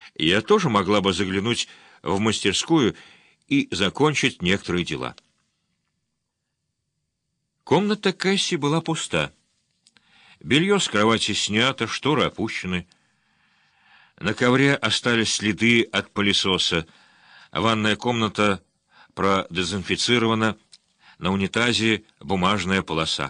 Я тоже могла бы заглянуть в мастерскую и закончить некоторые дела. Комната Кэсси была пуста. Белье с кровати снято, шторы опущены. На ковре остались следы от пылесоса. Ванная комната продезинфицирована, на унитазе бумажная полоса.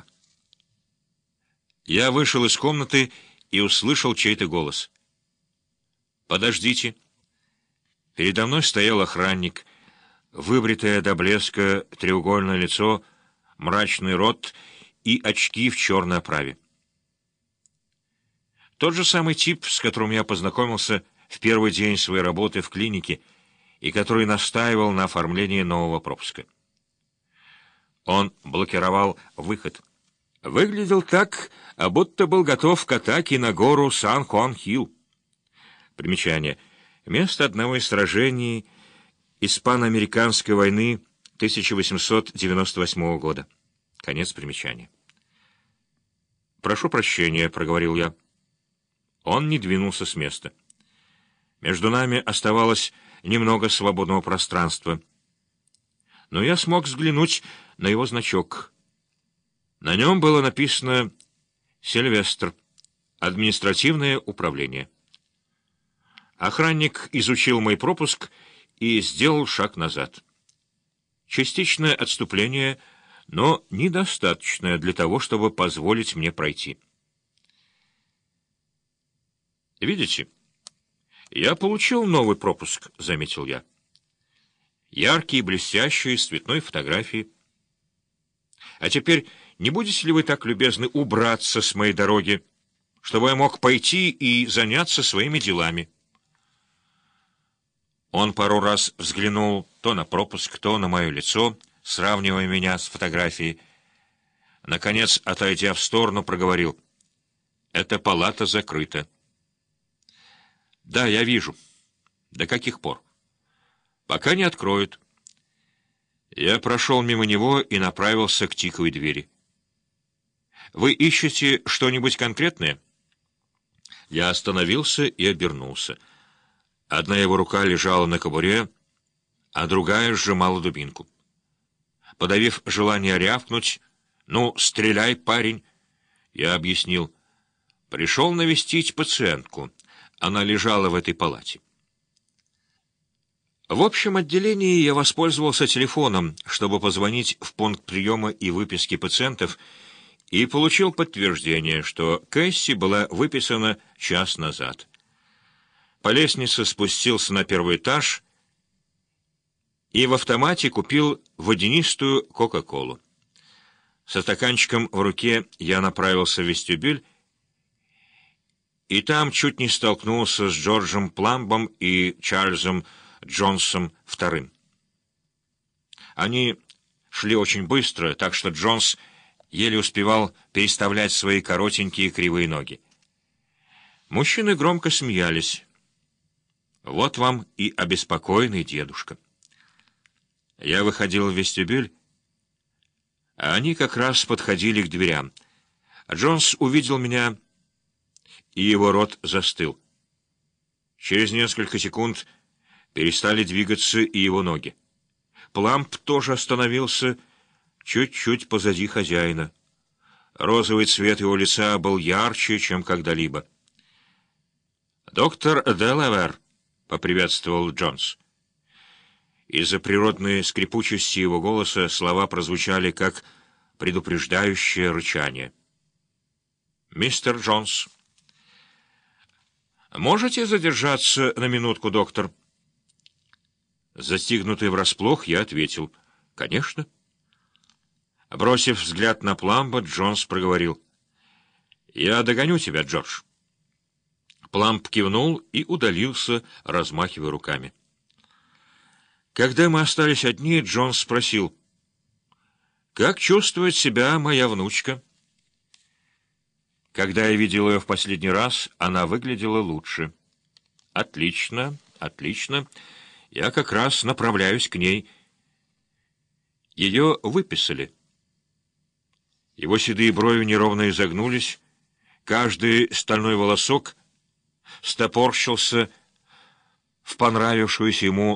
Я вышел из комнаты и услышал чей-то голос. «Подождите». Передо мной стоял охранник, выбритое до блеска треугольное лицо, мрачный рот и очки в черной оправе. Тот же самый тип, с которым я познакомился в первый день своей работы в клинике и который настаивал на оформлении нового пропуска. Он блокировал выход. Выглядел так, будто был готов к атаке на гору Сан-Хуан-Хилл. Примечание. Место одного из сражений Испано-Американской войны 1898 года. Конец примечания. «Прошу прощения», — проговорил я. Он не двинулся с места. Между нами оставалось немного свободного пространства. Но я смог взглянуть на его значок. На нем было написано «Сильвестр. Административное управление». Охранник изучил мой пропуск и сделал шаг назад. Частичное отступление, но недостаточное для того, чтобы позволить мне пройти. «Видите, я получил новый пропуск», — заметил я. «Яркий, блестящий, с цветной фотографией. А теперь не будете ли вы так любезны убраться с моей дороги, чтобы я мог пойти и заняться своими делами?» Он пару раз взглянул то на пропуск, то на мое лицо, сравнивая меня с фотографией. Наконец, отойдя в сторону, проговорил: «Эта палата закрыта». «Да, я вижу. До каких пор?» «Пока не откроют». Я прошел мимо него и направился к тиковой двери. «Вы ищете что-нибудь конкретное?» Я остановился и обернулся. Одна его рука лежала на кобуре, а другая сжимала дубинку. Подавив желание рявкнуть: «Ну, стреляй, парень!», я объяснил: «Пришел навестить пациентку. Она лежала в этой палате». В общем отделении я воспользовался телефоном, чтобы позвонить в пункт приема и выписки пациентов, и получил подтверждение, что Кэсси была выписана час назад. По лестнице спустился на первый этаж и в автомате купил водянистую кока-колу. Со стаканчиком в руке я направился в вестибюль, и там чуть не столкнулся с Джорджем Пламбом и Чарльзом Джонсом II. Они шли очень быстро, так что Джонс еле успевал переставлять свои коротенькие кривые ноги. Мужчины громко смеялись. Вот вам и обеспокоенный дедушка. Я выходил в вестибюль, а они как раз подходили к дверям. Джонс увидел меня, и его рот застыл. Через несколько секунд перестали двигаться и его ноги. Пламб тоже остановился чуть-чуть позади хозяина. Розовый цвет его лица был ярче, чем когда-либо. «Доктор Делавер», — поприветствовал Джонс. Из-за природной скрипучести его голоса слова прозвучали как предупреждающее рычание. «Мистер Джонс». «Можете задержаться на минутку, доктор?» Застигнутый врасплох, я ответил: «Конечно». Бросив взгляд на Пламба, Джонс проговорил: «Я догоню тебя, Джордж». Пламб кивнул и удалился, размахивая руками. Когда мы остались одни, Джонс спросил: «Как чувствует себя моя внучка?» Когда я видел ее в последний раз, она выглядела лучше. «Отлично, отлично. Я как раз направляюсь к ней». Ее выписали. Его седые брови неровно изогнулись, каждый стальной волосок стопорщился в понравившуюся ему